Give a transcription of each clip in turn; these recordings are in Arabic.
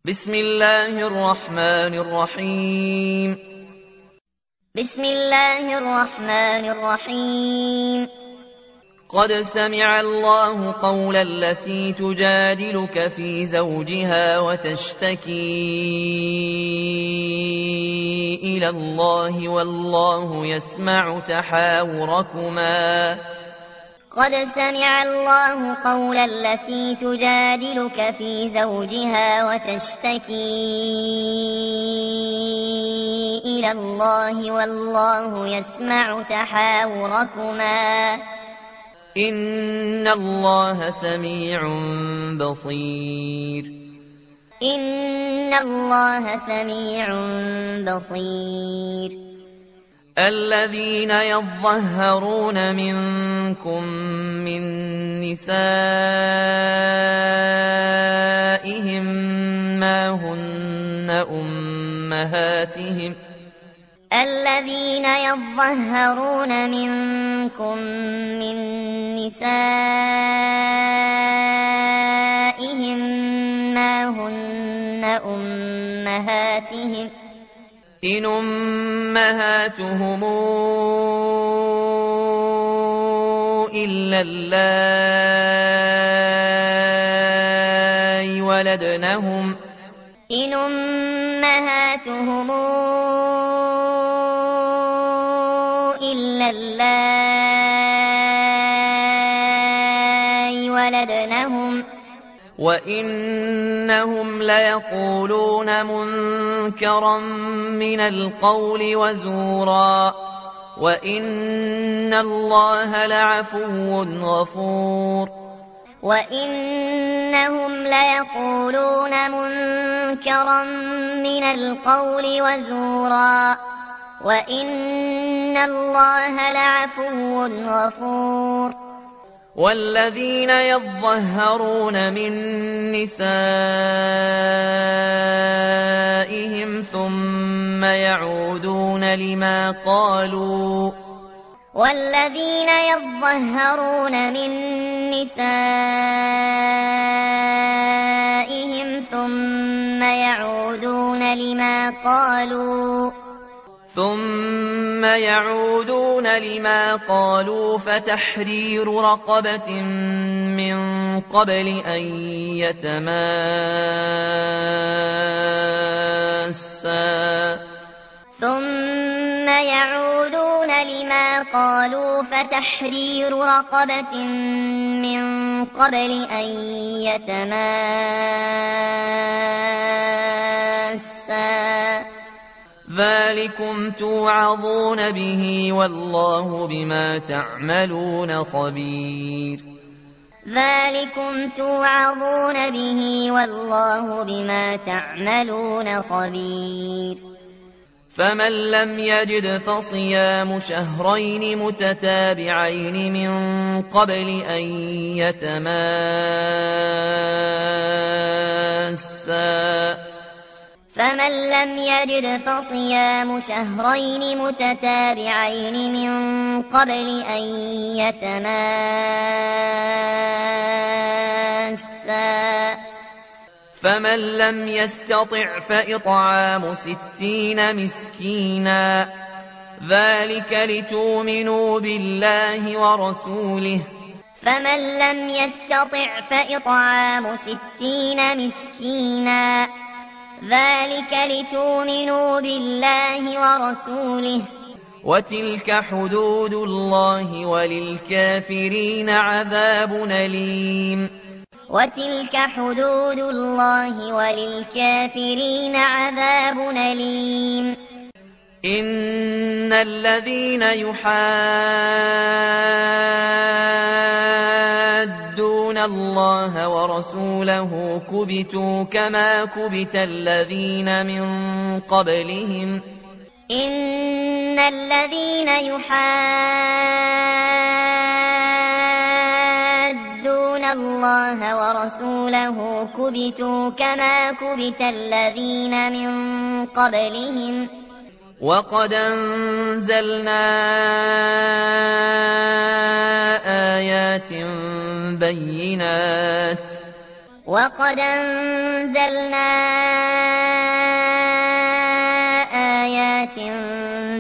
بسم الله الرحمن الرحيم. بسم الله الرحمن الرحيم. قد سمع الله قول التي تجادلك في زوجها وتشتكي إلى الله والله يسمع تحاوركما. قد سمع الله قول التي تجادلك في زوجها وتشتكي إلى الله والله يسمع تحاوركما. إن الله سميع بصير. إن الله سميع بصير. الذين يظهرون منكم من نسائهم ما هن أمهاتهم. الذين يظهرون منكم من نسائهم ما هن أمهاتهم. إن أمهاتهم إلا اللائي ولدنهم. إن أمهاتهم إلا اللائي ولدنهم. وإنهم ليقولون منكرا من القول وزورا وإن الله لعفو غفور. وإنهم ليقولون منكرا من القول وزورا وإن الله لعفو غفور. والذين يظهرون من نسائهم ثم يعودون لما قالوا. والذين يظهرون من نسائهم ثم يعودون لما قالوا فتحرير رقبة من قبل أن يتماسا. ذلكم توعظون به والله بما تعملون خبير. ذلكم توعظون به والله بما تعملون خبير. فمن لم يجد فصيام شهرين متتابعين من قبل أن يتماسا. فمن لم يجد فصيام شهرين متتابعين من قبل أن يتماسا. فمن لم يستطع فإطعام 60 مسكينا ذلك لتؤمنوا بالله ورسوله. فمن لم يستطع فإطعام 60 مسكينا ذلك لتؤمنوا بالله ورسوله. وتلك حدود الله وللكافرين عذاب أليم. وتلك حدود الله وللكافرين عذاب أليم. إن الذين يحادون الله ورسوله كبتوا كما كبت الذين من قبلهم. إن الذين يحادون الله ورسوله كبتوا كما كبت الذين من قبلهم. وقد أنزلنا آيات بينات. وقد أنزلنا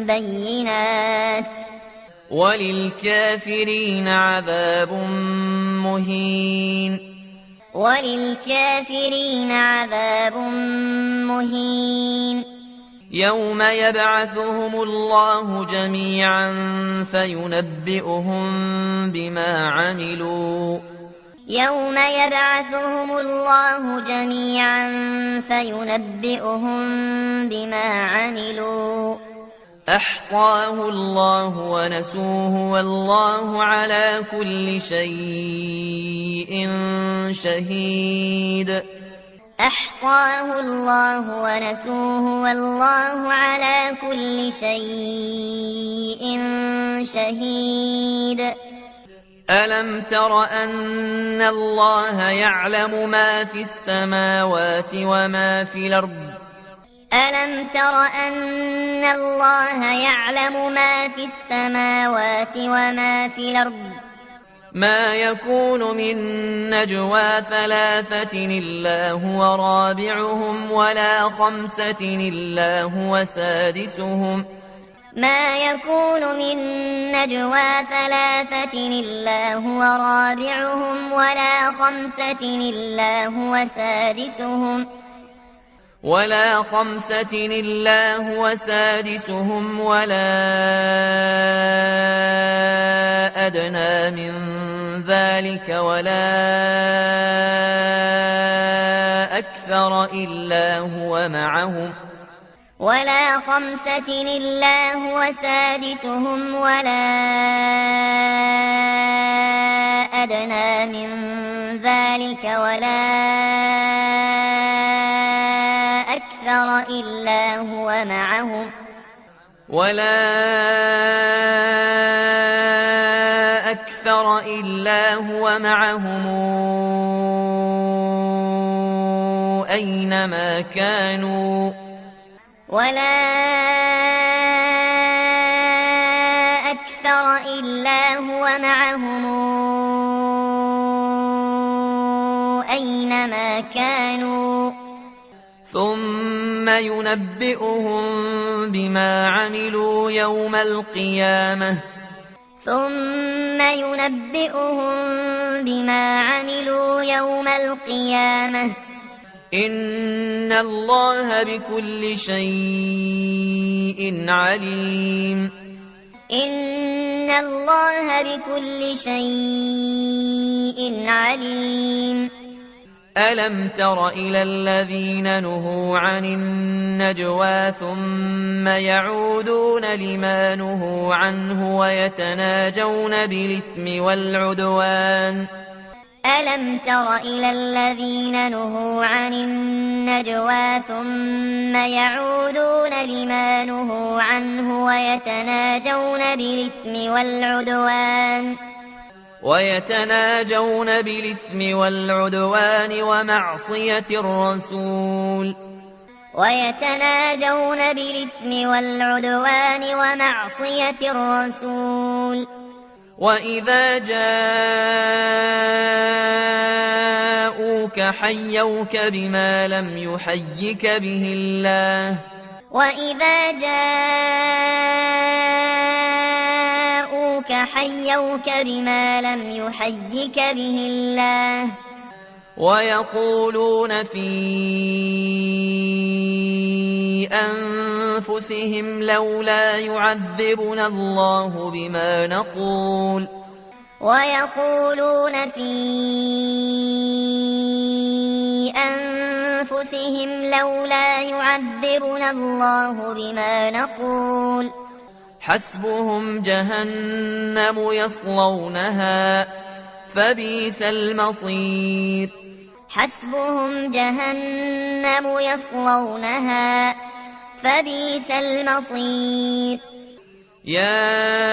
بينات وللكافرين عذاب مهين وللكافرين عذاب مهين يوم يبعثهم الله جميعا فينبئهم بما عملوا يوم يبعثهم الله جميعا فينبئهم بما عملوا أحصاه الله ونسوه والله على كل شيء شهيد أحصاه الله ونسوه والله على كل شيء شهيد ألم تر أن الله يعلم ما في السماوات وما في الأرض ألم تر أن الله يعلم ما في السماوات وما في الأرض ما يكون من نجوى ثلاثة إلا هو رابعهم ولا خمسة إلا هو سادسهم ما يكون من نجوى ثلاثة إلا هو رابعهم ولا خمسة إلا هو سادسهم ولا أدنى من ذلك ولا أكثر إلا هو معهم ولا خمسة إلا هو سادسهم ولا أدنى من ذلك ولا أكثر إلا هو معهم أينما كانوا ولا أكثر إلا هو معهم أينما كانوا ثم ينبئهم بما عملوا يوم القيامة إن الله بكل شيء عليم ألم تر إلى الذين نهوا عن النجوى ثم يعودون لما نهوا عنه ويتناجون بالإثم والعدوان ألم تر إلى الذين نهوا عن النجوى ثم يعودون لما نهوا عنه ويتناجون بالإثم والعدوان ومعصية الرسول وإذا جاءوك حيوك بما لم يحيك به الله ويقولون في أنفسهم لولا يعذبنا الله بما نقول حسبهم جهنم يصلونها فبئس المصير يا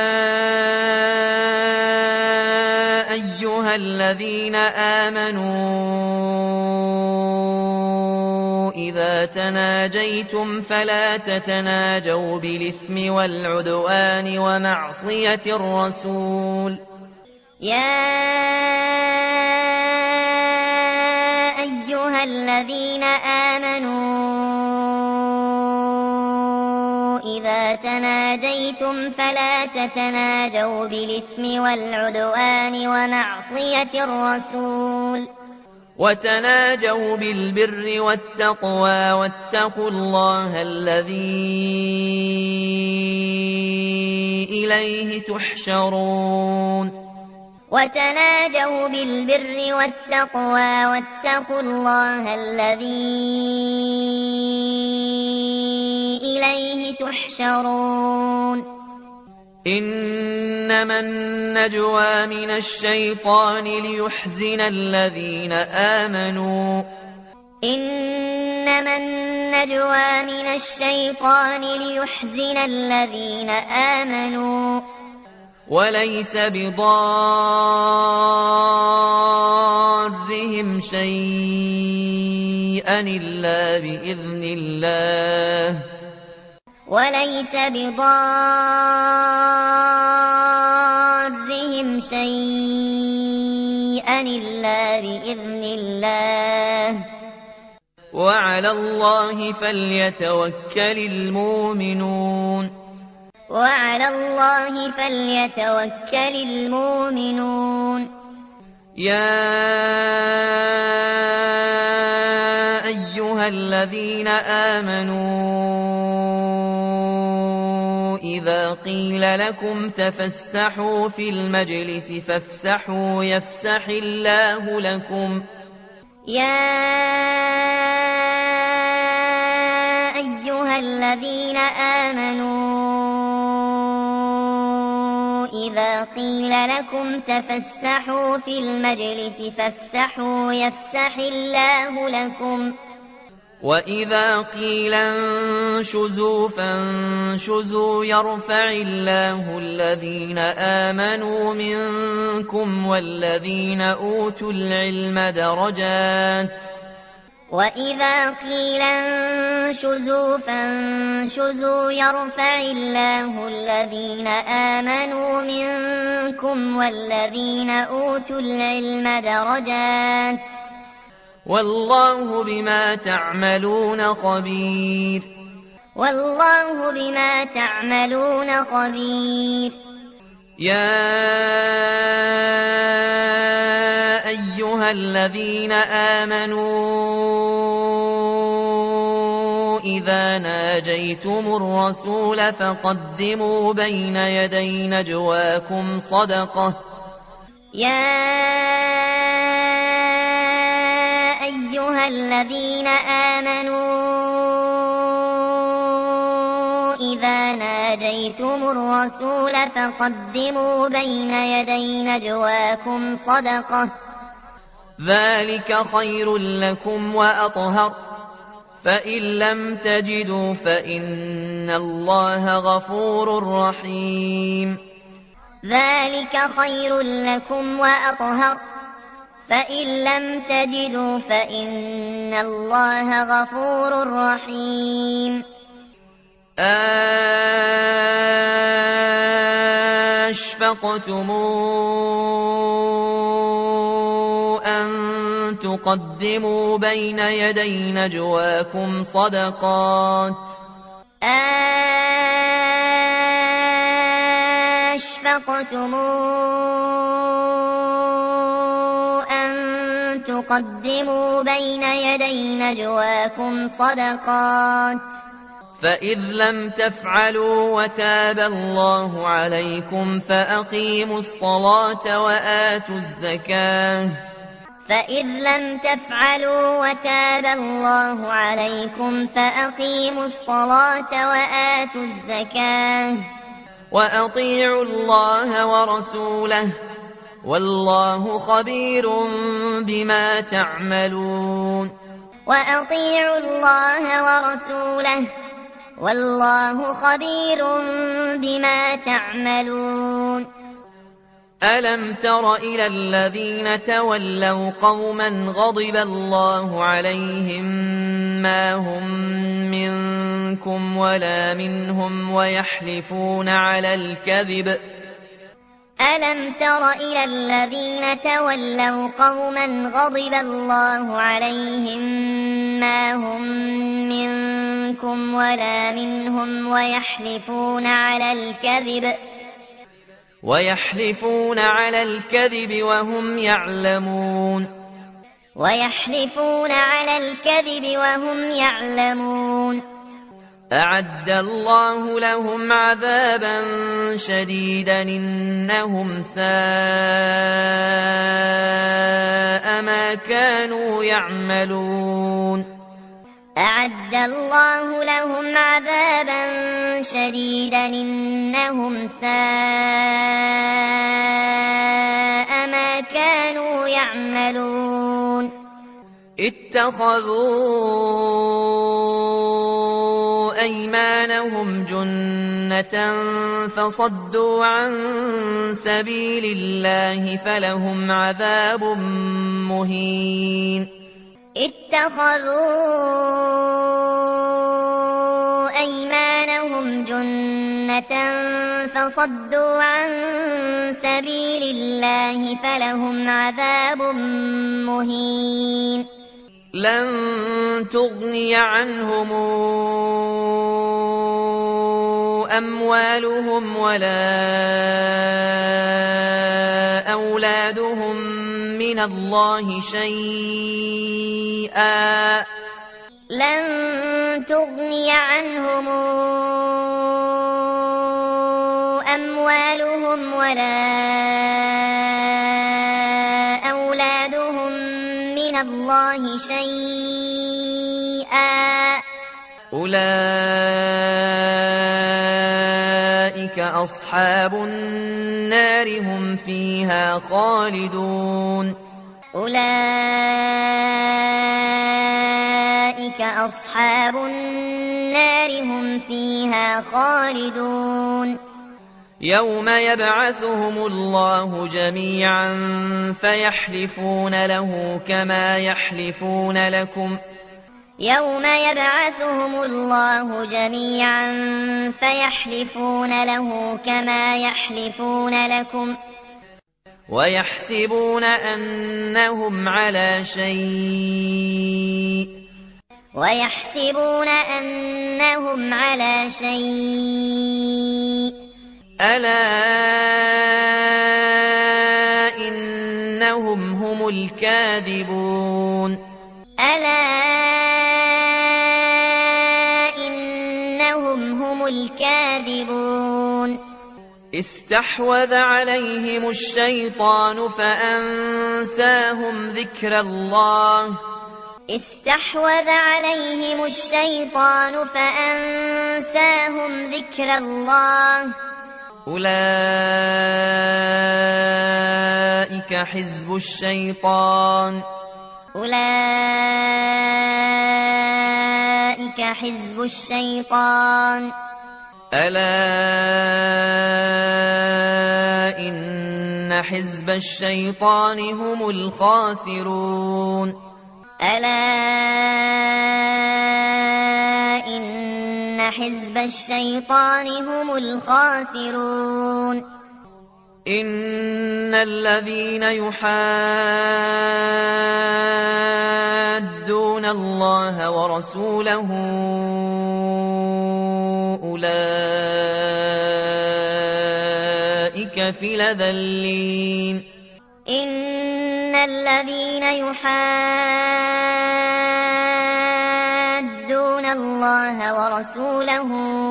أيها الذين آمنوا إذا تناجيتم فلا تتناجوا بالإثم والعدوان ومعصية الرسول يا أيها الذين آمنوا إذا تناجيتم فلا تتناجوا بالإثم والعدوان ومعصية الرسول وتناجوا بالبر والتقوى واتقوا الله الذي إليه تحشرون وتناجوا بالبر والتقوى واتقوا الله الذي إليه تحشرون إنما النجوى من الشيطان ليحزن الذين آمنوا إنما النجوى من الشيطان ليحزن الذين آمنوا وليس بضارهم شيئا إلا بإذن الله وليس بضارهم شيئا إلا بإذن الله وعلى الله فليتوكل المؤمنون وعلى الله فليتوكل المؤمنون يا أيها الذين آمنوا إذا قيل لكم تفسحوا في المجلس فافسحوا يفسح الله لكم يا أيها الذين آمنوا إذا قيل لكم تفسحوا في المجلس فافسحوا يفسح الله لكم وإذا قيل انشزوا فانشزوا يرفع الله الذين آمنوا منكم والذين أوتوا العلم درجات وإذا قيل انشزوا فانشزوا يرفع الله الذين آمنوا منكم والذين أوتوا العلم درجات والله بما تعملون خبير والله بما تعملون خبير يا أيها الذين آمنوا إذا ناجيتم الرسول فقدموا بين يدي نجواكم صدقة يا أيها الذين آمنوا إذا ناجيتم الرسول فقدموا بين يدي نجواكم صدقة ذلك خير لكم وأطهر فإن لم تجدوا فإن الله غفور رحيم ذلك خير لكم وأطهر فإن لم تجدوا فإن الله غفور رحيم أشفقتم أن تقدموا بين يدي نجواكم صدقات أشفقتم أن تقدموا بين يدي نجواكم صدقات فإذ لم تفعلوا وتاب الله عليكم فأقيموا الصلاة وآتوا الزكاة فإذ لم تفعلوا وتاب الله عليكم فأقيموا الصلاة وآتوا الزكاة وأطيعوا الله ورسوله والله خبير بما تعملون وأطيعوا الله ورسوله والله خبير بما تعملون ألم تر إلى الذين تولوا قوما غضب الله عليهم ما هم منكم ولا منهم ويحلفون على الكذب ألم تر إلى الذين تولوا قوما غضب الله عليهم ما هم منكم منكم ولا منهم ويحلفون على الكذب وهم يعلمون أعد الله لهم عذابا شديدا إنهم ساء ما كانوا يعملون أعد الله لهم عذابا شديدا إنهم ساء ما كانوا يعملون اتخذوا أيمانهم جنة فصدوا عن سبيل الله فلهم عذاب مهين اتخذوا أيمانهم جنة فصدوا عن سبيل الله فلهم عذاب مهين لن تغني عنهم أموالهم ولا أولادهم من الله شيئا لن تغني عنهم أموالهم ولا أولادهم من الله شيئا أولئك أصحاب النار هم فيها خالدون أولئك أصحاب النار هم فيها خالدون يوم يبعثهم الله جميعا فيحلفون له كما يحلفون لكم يوم يبعثهم الله جميعا فيحلفون له كما يحلفون لكم ويحسبون أنهم على شيء ألا إنهم هم الكاذبون استحوذ عليهم الشيطان فأنساهم ذكر الله أولئك حزب الشيطان ألا إن حزب الشيطان هم الخاسرون إن الذين يحادون الله ورسوله أولئك في الأذلين إن الذين يحادون الله ورسوله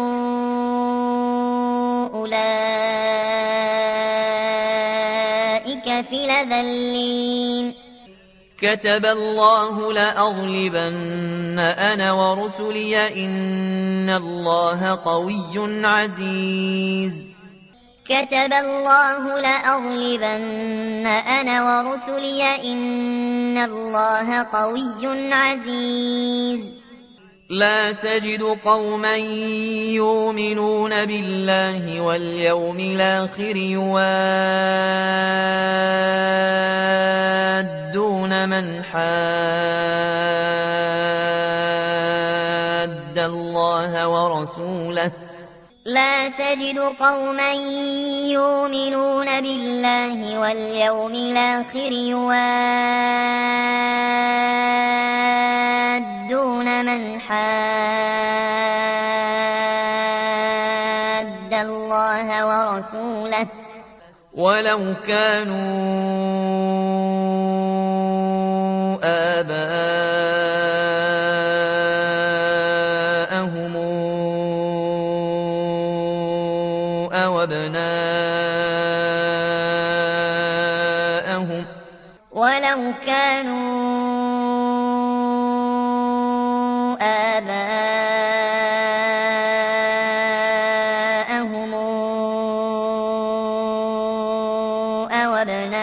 أولئك في الأذلين كتب الله لأغلبن أنا ورسلي إن الله قوي عزيز كتب الله لأغلبن أنا ورسلي إن الله قوي عزيز لا تجد قوما يؤمنون بالله واليوم الآخر يوادون من حاد الله ورسوله لا تجد قوما يؤمنون بالله واليوم الآخر يوادون يحادون من حاد الله ورسوله ولو كانوا آباءهم أو أبناءهم ولو كانوا آباءهم أو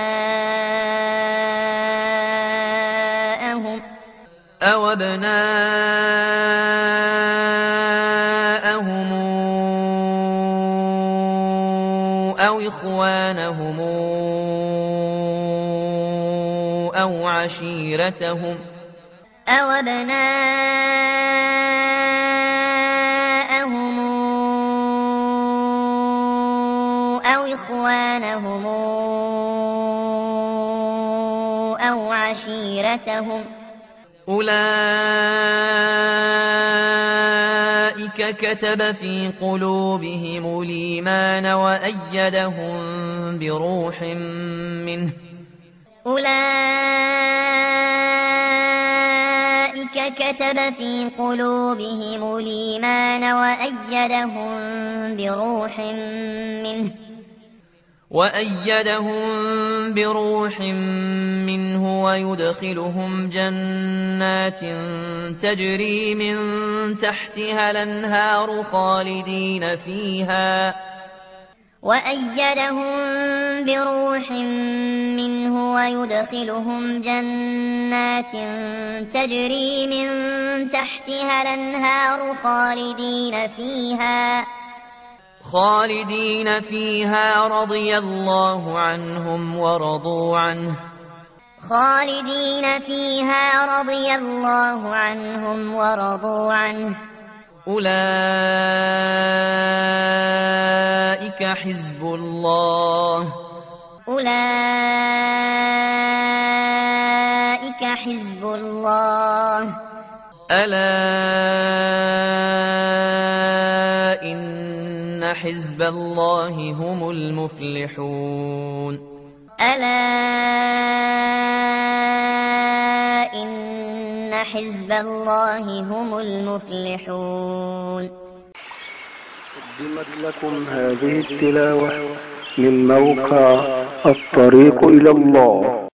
أبناءهم أو إخوانهم أو عشيرتهم أو أبناءهم أو إخوانهم أو عشيرتهم أولئك كتب في قلوبهم الإيمان وأيدهم بروح منه أولئك كتب في قلوبهم الإيمان وأيدهم بروح منه ويدخلهم جنات تجري من تحتها الأنهار خالدين فيها وأيدهم بروح منه ويدخلهم جنات تجري من تحتها الأنهار خالدين فيها رضي الله عنهم ورضوا عنه أولئك حزب الله ألا إن حزب الله هم المفلحون قدمت لكم هذه التلاوة من موقع الطريق إلى الله.